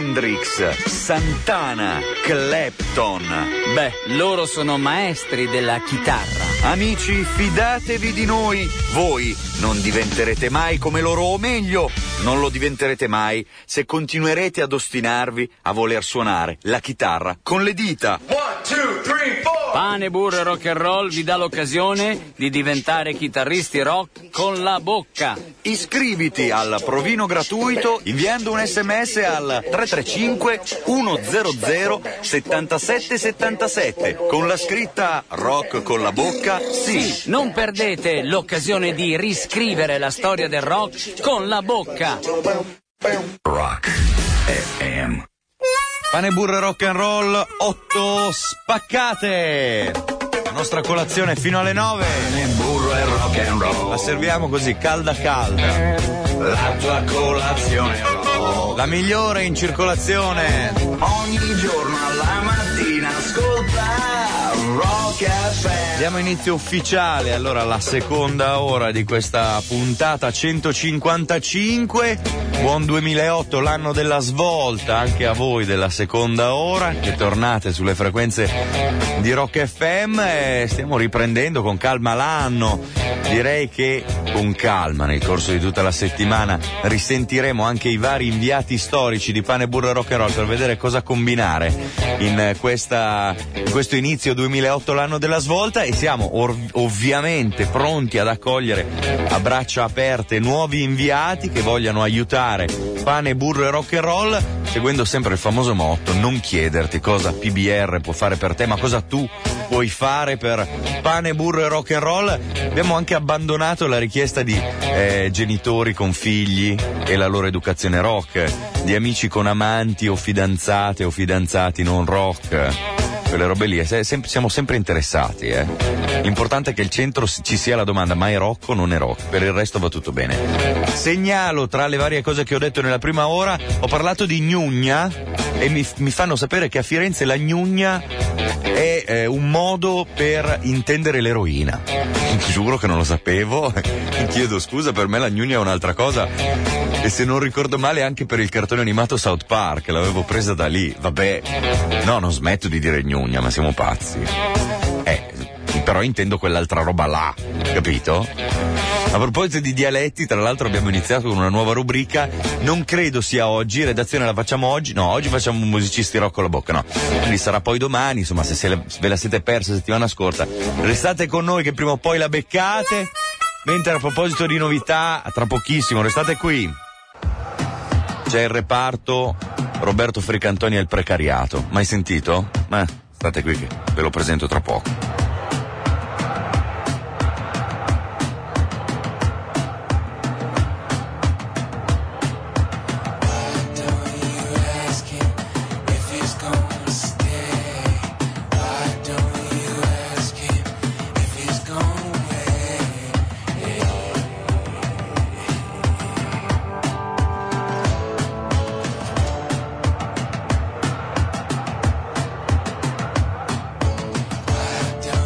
Hendrix, Santana, Clapton. Beh, loro sono maestri della chitarra. Amici, fidatevi di noi. Voi non diventerete mai come loro, o meglio, non lo diventerete mai se continuerete ad ostinarvi a voler suonare la chitarra con le dita. 1, 2, 3, 4. Pane, burro e rock and roll vi dà l'occasione di diventare chitarristi rock con la bocca. Iscriviti al provino gratuito inviando un SMS al 335 100 7777 con la scritta rock con la bocca. Sì. Non perdete l'occasione di riscrivere la storia del rock con la bocca. Rock FM. Pane, burro e rock and roll, 8 spaccate. La nostra colazione fino alle 9. Pane, burro e rock and roll. La serviamo così, calda calda. La tua colazione rock. La migliore in circolazione. Ogni giorno alla mattina ascolta Rock FM. Diamo inizio ufficiale allora alla seconda ora di questa puntata 155. Buon 2008, l'anno della svolta anche a voi della seconda ora, che tornate sulle frequenze di Rock FM e stiamo riprendendo con calma l'anno. Direi che con calma nel corso di tutta la settimana risentiremo anche i vari inviati storici di Pane, Burro e Rock and Roll per vedere cosa combinare in questo inizio 2008, l'anno della svolta, e siamo ovviamente pronti ad accogliere a braccia aperte nuovi inviati che vogliano aiutare Pane, Burro e Rock and Roll, seguendo sempre il famoso motto: non chiederti cosa PBR può fare per te, ma cosa tu puoi fare per Pane, Burro e Rock and Roll. Abbiamo anche abbandonato la richiesta di genitori con figli e la loro educazione rock, di amici con amanti o fidanzate o fidanzati non rock, quelle robe lì. Siamo sempre interessati. L'importante è che il centro ci sia la domanda: ma è rock o non è rock? Per il resto va tutto bene. Segnalo, tra le varie cose che ho detto nella prima ora, ho parlato di gnugna e mi fanno sapere che a Firenze la gnugna è un modo per intendere l'eroina. Giuro che non lo sapevo. Chiedo scusa, per me la gnugna è un'altra cosa. E se non ricordo male anche per il cartone animato South Park, l'avevo presa da lì. Vabbè, no, non smetto di dire gnugna, ma siamo pazzi. Però intendo quell'altra roba là, capito? A proposito di dialetti, tra l'altro abbiamo iniziato con una nuova rubrica, non credo sia oggi, redazione la facciamo oggi, no, oggi facciamo musicisti rock con la bocca, no, quindi sarà poi domani, insomma, se ve la siete persa settimana scorsa, restate con noi che prima o poi la beccate, mentre a proposito di novità, tra pochissimo, restate qui, c'è il reparto Roberto Fricantoni e il precariato, mai sentito? State qui che ve lo presento tra poco. Why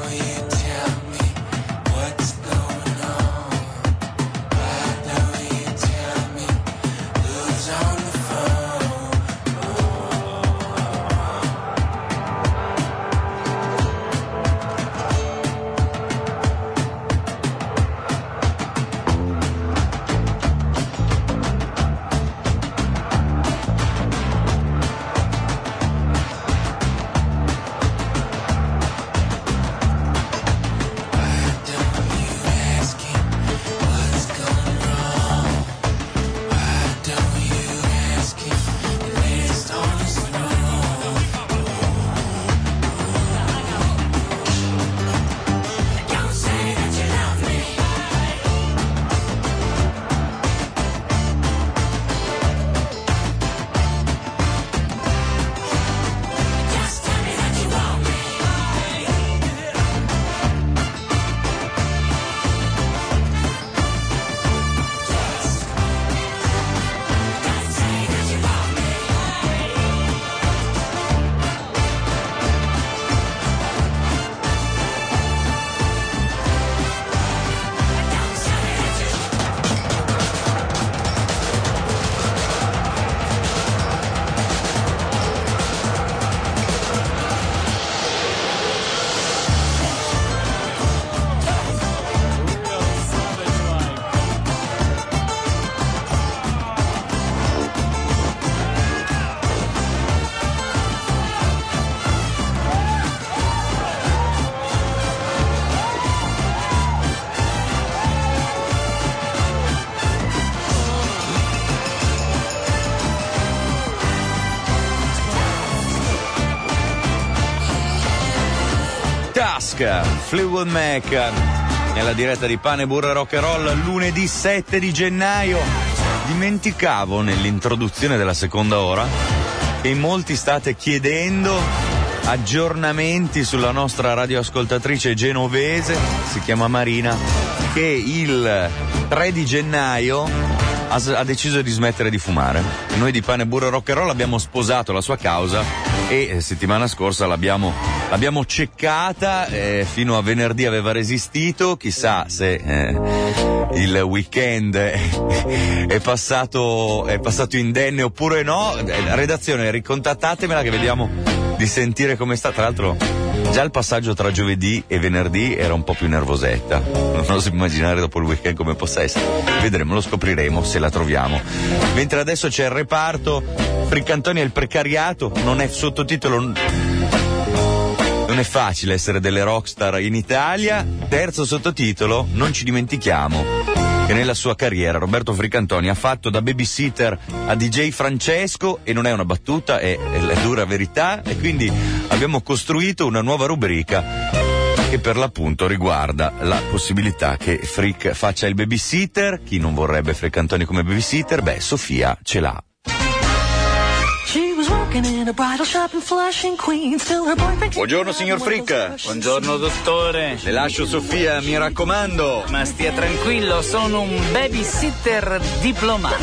Dusk, Fleetwood Mac, nella diretta di Pane, Burro e Rock and Roll, lunedì 7 di gennaio. Dimenticavo nell'introduzione della seconda ora che in molti state chiedendo aggiornamenti sulla nostra radioascoltatrice genovese, si chiama Marina, che il 3 di gennaio ha deciso di smettere di fumare. Noi di Pane, Burro e Rock and Roll abbiamo sposato la sua causa e settimana scorsa l'abbiamo ceccata, fino a venerdì aveva resistito, chissà se il weekend è passato indenne oppure no. Redazione, ricontattatemela che vediamo di sentire come sta. Tra l'altro già il passaggio tra giovedì e venerdì era un po' più nervosetta, non oso immaginare dopo il weekend come possa essere. Vedremo, lo scopriremo se la troviamo. Mentre adesso c'è il reparto Friccantoni e il precariato, non è sottotitolo, non è facile essere delle rockstar in Italia. Terzo sottotitolo, non ci dimentichiamo che nella sua carriera Roberto Friccantoni ha fatto da babysitter a DJ Francesco, e non è una battuta, è la dura verità, e quindi abbiamo costruito una nuova rubrica che per l'appunto riguarda la possibilità che Frick faccia il babysitter. Chi non vorrebbe Friccantoni come babysitter? Beh, Sofia ce l'ha. Buongiorno signor Frick. Buongiorno dottore. Le lascio Sofia, mi raccomando. Ma stia tranquillo, sono un babysitter diplomato.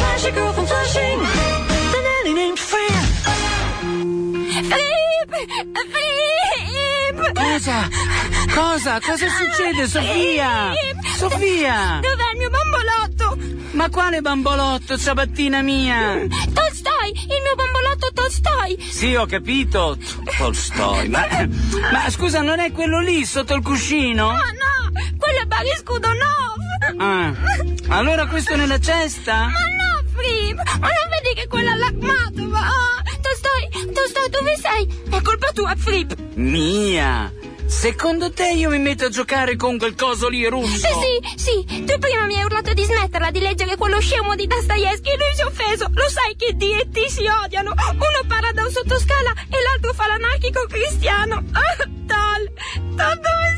Cosa succede, Sofia? Sofia! Dov'è il mio bambolotto? Ma quale bambolotto, ciabattina mia? Tolstoi, il mio bambolotto Tolstoi. Sì, ho capito, Tolstoi. Ma scusa, non è quello lì sotto il cuscino? No, quello è Barry Skudonov. Ah, allora questo nella cesta? Ma no, Flip, ma non vedi che quello è lacmato? Tolstoi, dove sei? È colpa tua, Flip. Mia! Secondo te io mi metto a giocare con quel coso lì russo? Sì, tu prima mi hai urlato di smetterla di leggere quello scemo di Dostoevsky e lui si è offeso. Lo sai che D e T si odiano? Uno parla da un sottoscala e l'altro fa l'anarchico cristiano. Tal, dove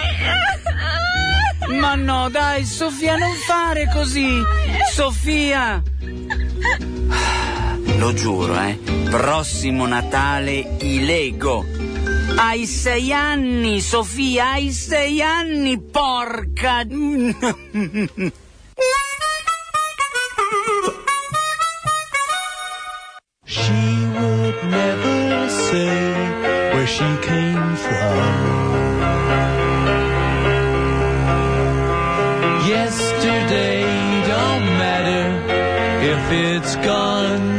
sei? Ma no, dai, Sofia, non fare così. Sofia! Lo giuro, prossimo Natale i Lego. Hai 6 anni, Sofia, hai 6 anni, porca. She would never say where she came from. Yesterday don't matter if it's gone.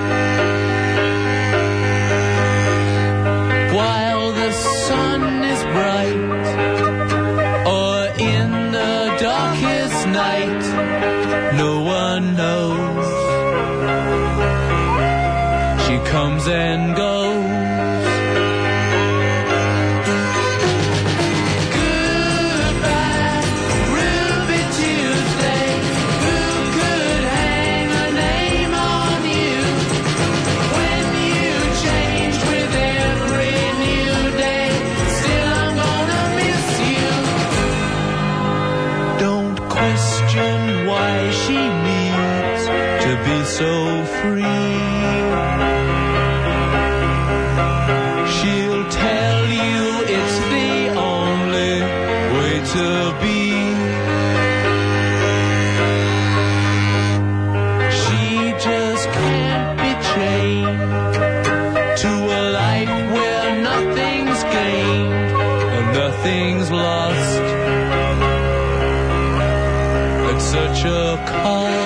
While the sun is bright, or in the darkest night, no one knows. She comes and goes. Goodbye, Ruby Tuesday. Who could hang a name on you when you changed with every new day? Still I'm gonna miss you. Don't question why she needs to be so free. She'll tell you it's the only way to be. She just can't be chained to a life where nothing's gained and nothing's lost at such a cost.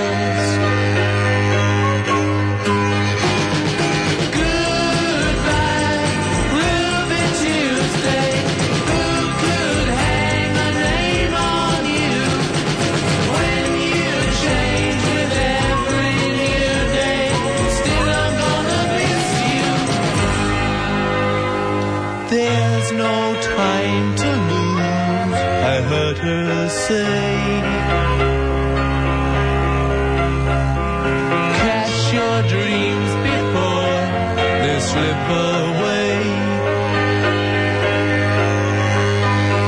There's no time to lose, I heard her say. Catch your dreams before they slip away.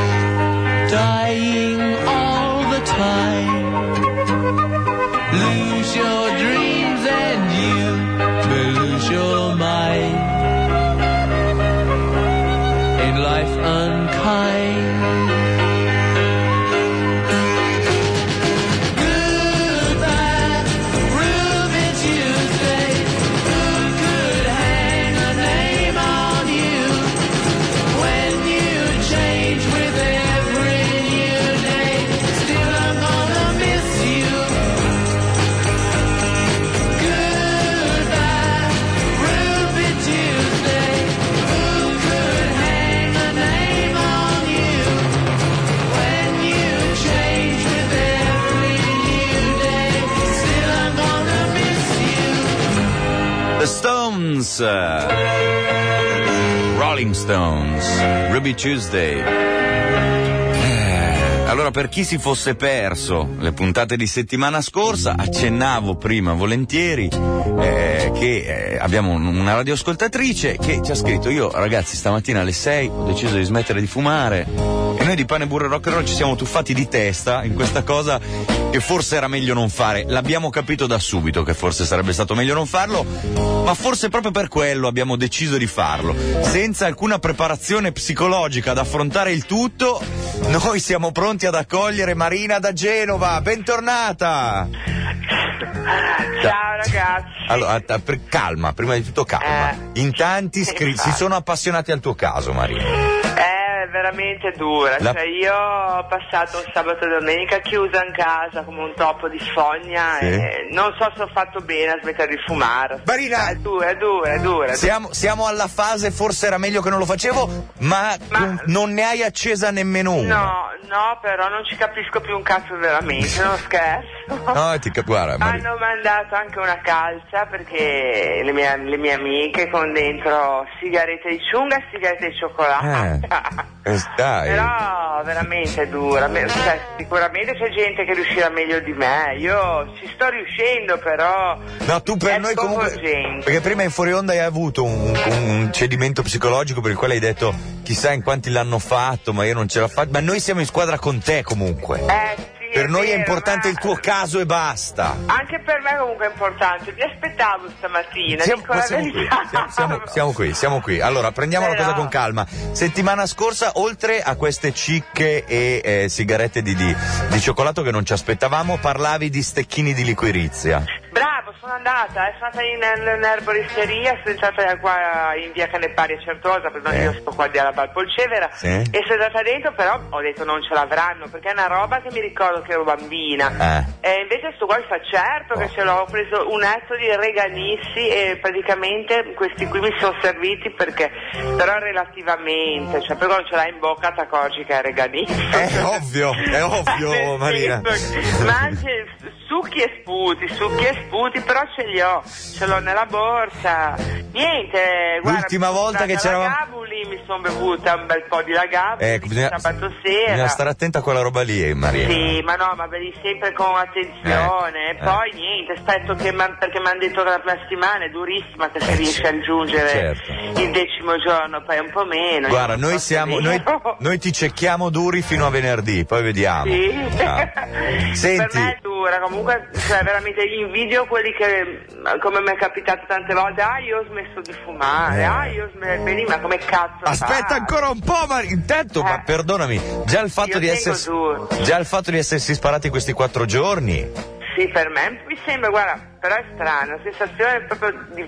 Stones. Rolling Stones, Ruby Tuesday. Allora, per chi si fosse perso le puntate di settimana scorsa, accennavo prima volentieri che abbiamo una radioascoltatrice che ci ha scritto: io ragazzi stamattina alle 6 ho deciso di smettere di fumare, e noi di Pane, Burro e Rock and Roll ci siamo tuffati di testa in questa cosa che forse era meglio non fare. L'abbiamo capito da subito che forse sarebbe stato meglio non farlo, ma forse proprio per quello abbiamo deciso di farlo, senza alcuna preparazione psicologica ad affrontare il tutto. Noi siamo pronti ad accogliere Marina da Genova. Bentornata. Ciao ragazzi. Allora, calma, prima di tutto calma. In tanti si sono appassionati al tuo caso, Marina. È veramente dura, cioè io ho passato un sabato e domenica chiusa in casa come un topo di sfogna, sì. E non so se ho fatto bene a smettere di fumare. Marina, è dura. Siamo alla fase, forse era meglio che non lo facevo, ma non ne hai accesa nemmeno una. No, però non ci capisco più un cazzo veramente, non scherzo. No, guarda, hanno mandato anche una calza perché le mie amiche con dentro sigarette di ciunga e sigarette di cioccolato. Dai. Però veramente è dura, cioè, sicuramente c'è gente che riuscirà meglio di me, io ci sto riuscendo, però no, tu per noi comunque, perché prima in fuori onda hai avuto un cedimento psicologico per il quale hai detto chissà in quanti l'hanno fatto, ma io non ce la faccio, ma noi siamo in squadra con te comunque. Sì, per noi vero, è importante il tuo caso e basta. Anche per me comunque è importante, ti aspettavo stamattina, siamo qui. Allora, prendiamo la cosa con calma. Settimana scorsa, oltre a queste cicche e sigarette di cioccolato che non ci aspettavamo, parlavi di stecchini di liquirizia. Bravo, sono andata in erboristeria, sono entrata qua in via Canepari a Certosa, perché io sto qua di alla Valpolcevera, sì. E sono andata dentro, però ho detto non ce l'avranno, perché è una roba che mi ricordo che ero bambina, e invece sto qua mi fa certo che ce l'ho, ho preso un etto di Reganissi e praticamente questi qui mi sono serviti perché, però relativamente, cioè poi quando ce l'hai in bocca ti accorgi che è Reganissi. È ovvio, Marina. Ma anche succhi e sputi, però ce l'ho nella borsa. Niente, guarda, l'ultima volta che c'eravamo Lagavuli mi sono bevuta un bel po' di Lagavuli sabato sera. Bisogna stare attenta a quella roba lì, Maria. Sì, ma no, ma bevi sempre con attenzione. Poi niente, aspetto perché mi hanno detto che la settimana è durissima, che si riesce a giungere il 10° giorno, poi un po' meno. Guarda, noi ti cecchiamo duri fino a venerdì, poi vediamo. Sì. Senti. Per me è dura, comunque, cioè veramente invidio quelli che, come mi è capitato tante volte, io ho smesso di fumare, io ho smesso, ma come cazzo aspetta ancora un po', ma intanto, ma perdonami, già il fatto di essersi sparati questi 4 giorni. Sì, per me mi sembra, guarda, però è strano, la sensazione proprio di...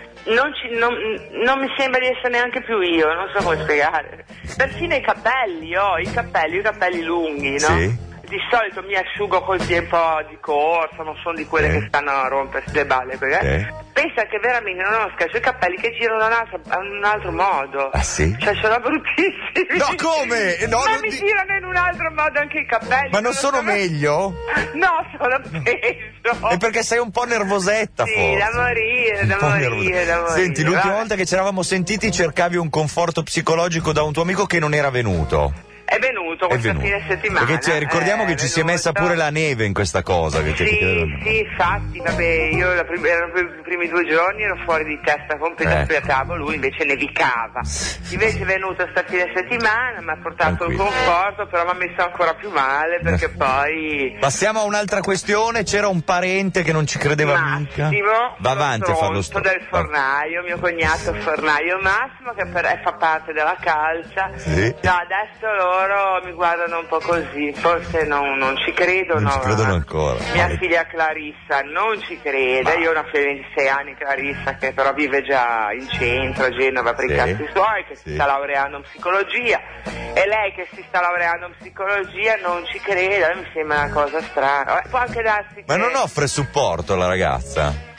Non mi sembra di essere neanche più io, non so come spiegare. Persino i capelli lunghi, no? Sì. Di solito mi asciugo così un po' di corsa, non sono di quelle che stanno a rompersi le balle, perché pensa che veramente non ho scherzo, i capelli che girano in un altro modo. Ah sì? Cioè sono bruttissimi. No, come? No, ma mi girano in un altro modo anche i capelli. Ma non sono meglio? No, sono peggio. È perché sei un po' nervosetta, sì, forse. da morire. Senti, l'ultima volta che ci eravamo sentiti cercavi un conforto psicologico da un tuo amico che non era venuto. È venuto questa fine settimana. Perché ricordiamo che ci si è messa pure la neve in questa cosa. Sì, infatti, vabbè, io i primi 2 giorni ero fuori di testa completamente, lui invece nevicava. Invece è venuto sta fine settimana, mi ha portato il conforto, però mi ha messo ancora più male perché poi... Passiamo a un'altra questione, c'era un parente che non ci credeva mica. Va avanti a fare lo stop. Del fornaio, mio cognato fornaio Massimo, che fa parte della calza. Sì. No, adesso loro mi guardano un po' così, forse non ci credono. Non ci credono ancora. Mia figlia Clarissa non ci crede, io ho una figlia di 6 anni, Clarissa, che però vive già in centro a Genova per i cazzi suoi, che si sta laureando in psicologia, e lei che si sta laureando in psicologia non ci crede, mi sembra una cosa strana. Può anche darsi Ma non offre supporto la ragazza?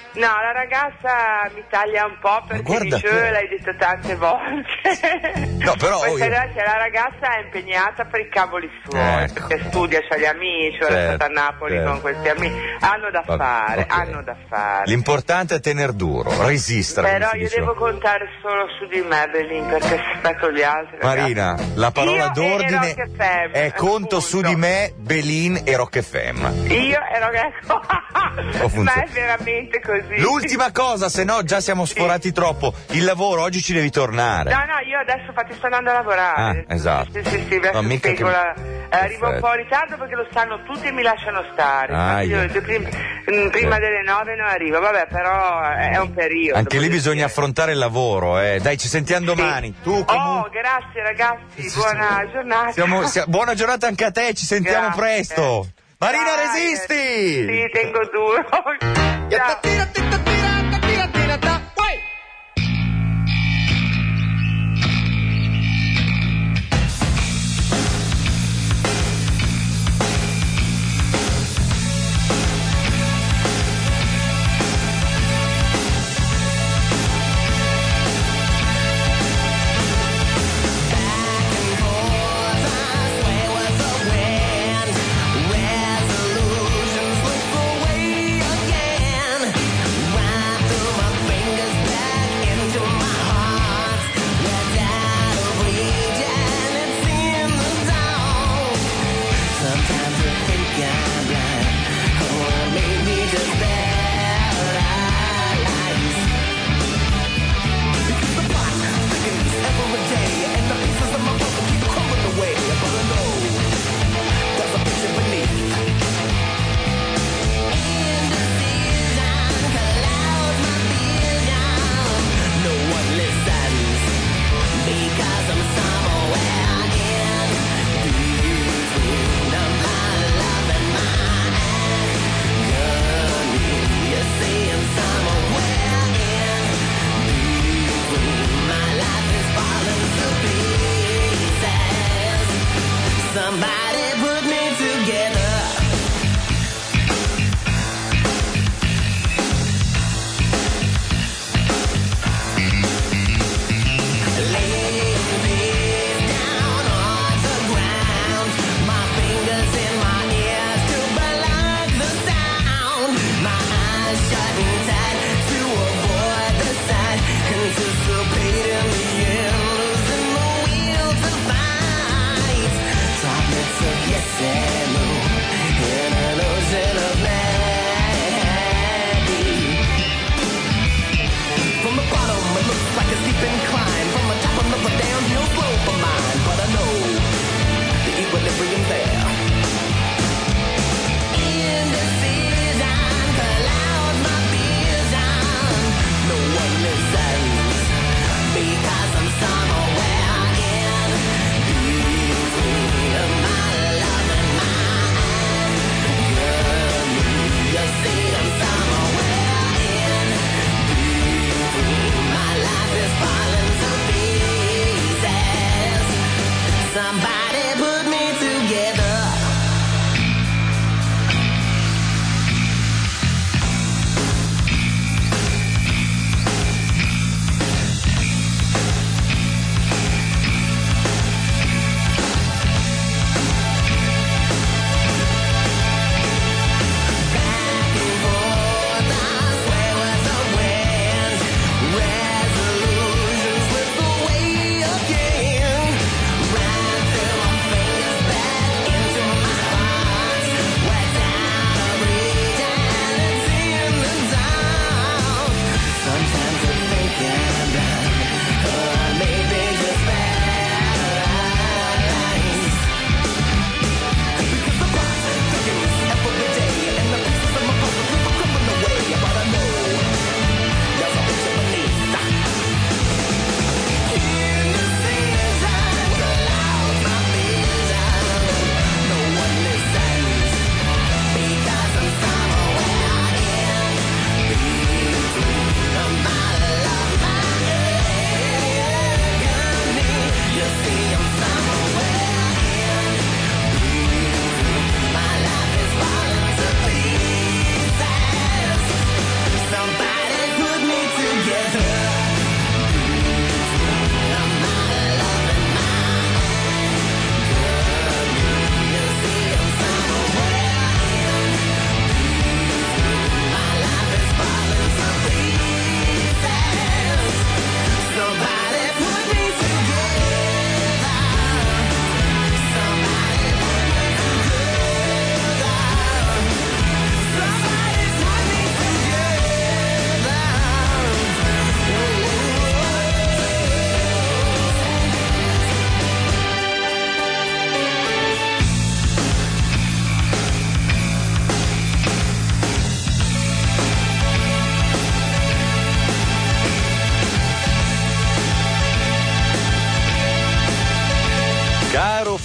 No, la ragazza mi taglia un po' perché guarda dice, te. l'hai detto tante volte. No, però Poi io- se la ragazza è impegnata per i cavoli suoi, Ecco. perché studia, c'ha gli amici, ora è Certo, stata a Napoli certo. con questi amici. Hanno da fare, ok. hanno da fare. L'importante è tener duro, resistere. come Però si io diceva. devo contare solo su di me, Belin, perché aspetto gli altri. Marina, la parola Io d'ordine e Rock FM, è conto appunto. su di me, Belin e Rock FM. Io ero ma funziona. è veramente così. L'ultima cosa, se no già siamo sforati troppo. Il lavoro, oggi ci devi tornare. No, io adesso infatti sto andando a lavorare. Ah, esatto. Sì, adesso No, mica spiego che- arrivo un Perfetto. po' in ritardo perché lo sanno tutti e mi lasciano stare. Ah, Infatti io ho detto prima delle 9 non arrivo, vabbè, però è un periodo. Anche lì voglio bisogna dire. affrontare il lavoro, eh. Dai, ci sentiamo domani. Tu comunque. grazie ragazzi, buona giornata. Buona giornata anche a te, ci sentiamo Grazie. presto. Marina, Dai, resisti! Sì, tengo duro. Ciao. Somebody put me together. Somebody put me together.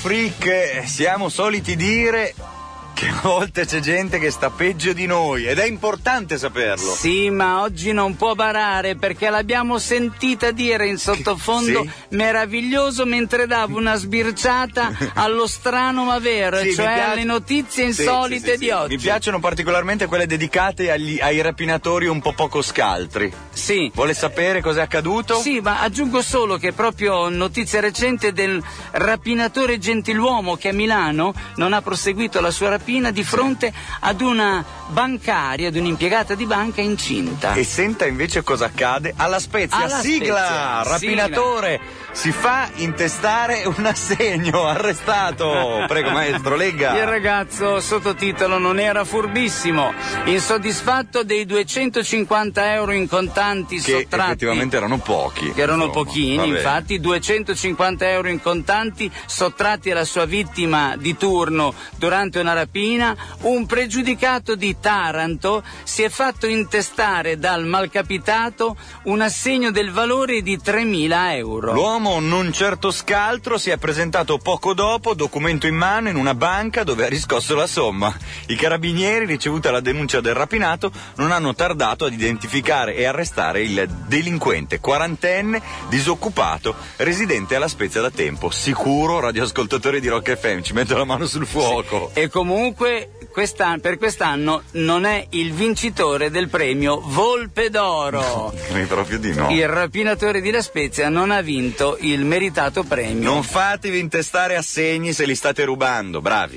Freak, siamo soliti dire che a volte c'è gente che sta peggio di noi ed è importante saperlo. Sì, ma oggi non può barare perché l'abbiamo sentita dire in sottofondo Sì. meraviglioso mentre dava una sbirciata allo strano ma vero, Sì, cioè mi piace- alle notizie insolite Sì. di oggi. Mi piacciono particolarmente quelle dedicate ai rapinatori un po' poco scaltri. Sì. Vuole sapere cos'è accaduto? Sì, ma aggiungo solo che proprio notizia recente del rapinatore gentiluomo che a Milano non ha proseguito la sua rapina di fronte ad una bancaria, ad un'impiegata di banca incinta. E senta invece cosa accade alla Spezia. Alla Sigla! Spezia, Rapinatore si fa intestare un assegno, arrestato. Prego maestro, legga. Il ragazzo, sottotitolo, non era furbissimo, insoddisfatto dei 250 euro in contanti Che sottratti. effettivamente erano pochi. Che erano insomma. pochini, Vabbè. infatti, 250 euro in contanti sottratti alla sua vittima di turno durante una rapina. Un pregiudicato di Taranto si è fatto intestare dal malcapitato un assegno del valore di 3.000 euro. L'uomo non certo scaltro si è presentato poco dopo, documento in mano, in una banca dove ha riscosso la somma. I carabinieri, ricevuta la denuncia del rapinato, non hanno tardato ad identificare e arrestare il delinquente, quarantenne, disoccupato, residente alla Spezia da tempo. Sicuro, radioascoltatori di Rock FM, ci metto la mano sul fuoco. E comunque per quest'anno non è il vincitore del premio Volpe d'Oro. Proprio di no. Il rapinatore di La Spezia non ha vinto il meritato premio. Non fatevi intestare assegni se li state rubando, bravi.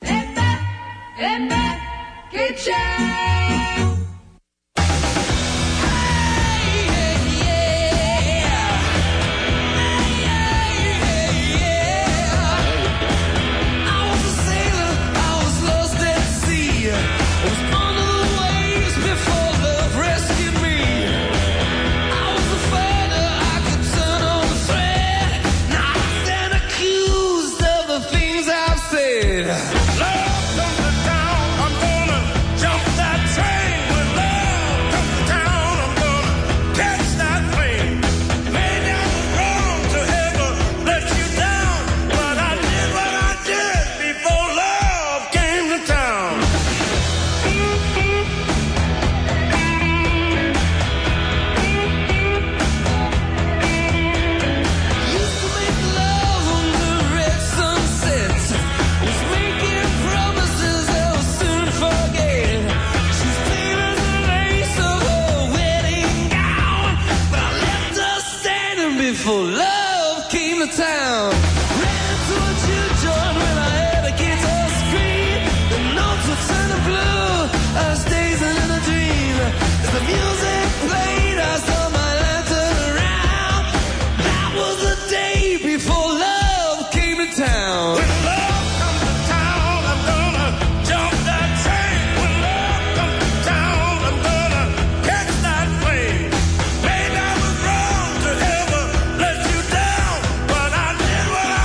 Che c'è? Before love came to town, ran towards you, John, when I heard a guitar scream. The notes would turn blue. I was dazing in a dream. As the music played, I saw my lantern around. That was the day before love came to town. When love comes to town, I'm gonna jump that train. When love comes to town, I'm gonna catch that plane. Maybe I was wrong to ever let you down, but I did what I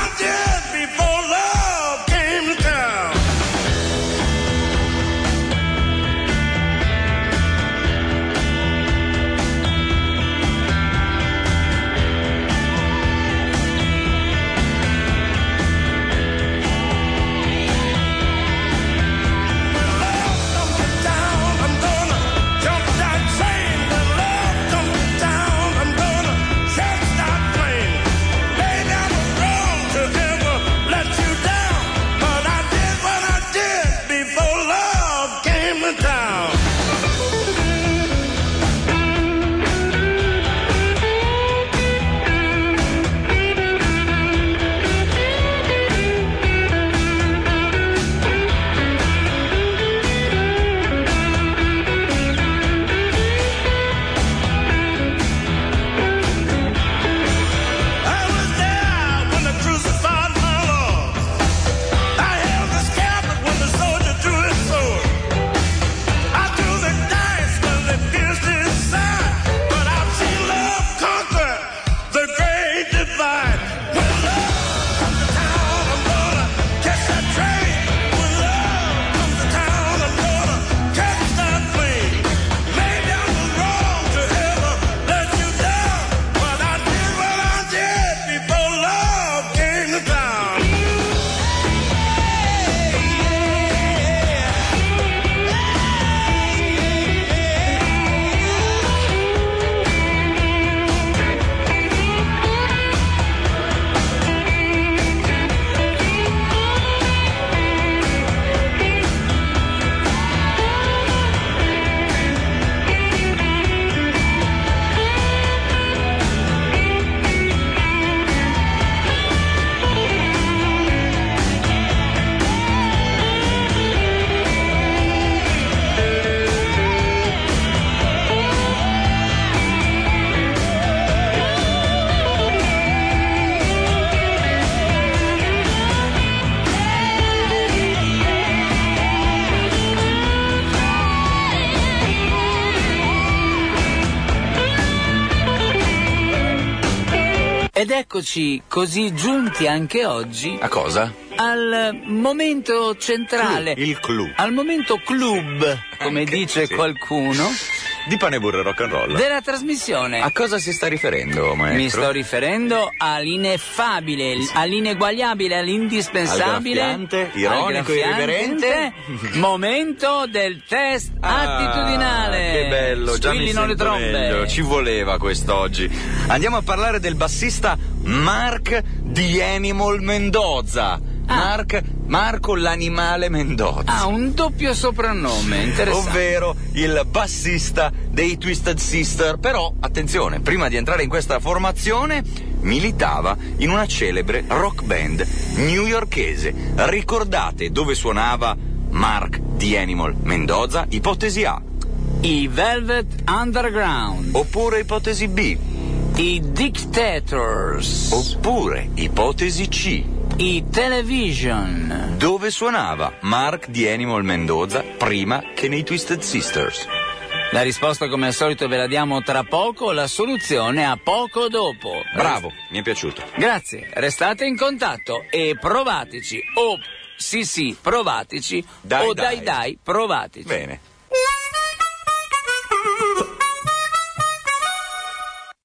Ed eccoci così giunti anche oggi A cosa? al momento centrale, Il clou. al momento club, come Anche, dice sì. qualcuno, Di pane, burro e rock and roll. della trasmissione. A cosa si sta riferendo, maestro? Mi sto riferendo all'ineffabile, all'ineguagliabile, all'indispensabile, Al graffiante, ironico e graffiante irriverente momento del test Ah, attitudinale. che bello, già mi Squillino le sento trombe. meglio. Ci voleva quest'oggi. Andiamo a parlare del bassista Mark The Animal Mendoza. Marco l'animale Mendoza. Ha un doppio soprannome, interessante. Ovvero il bassista dei Twisted Sister. Però, attenzione, prima di entrare in questa formazione, militava in una celebre rock band newyorkese. Ricordate dove suonava Mark The Animal Mendoza? Ipotesi A. I Velvet Underground, Oppure ipotesi B. i Dictators, Oppure ipotesi C. i Television. Dove suonava Mark The Animal Mendoza prima che nei Twisted Sisters? La risposta, come al solito, ve la diamo tra poco, la soluzione a poco dopo. Bravo, mi è piaciuto. Grazie, restate in contatto e provateci. Sì, provateci. Dai, o dai. dai, provateci. Bene. La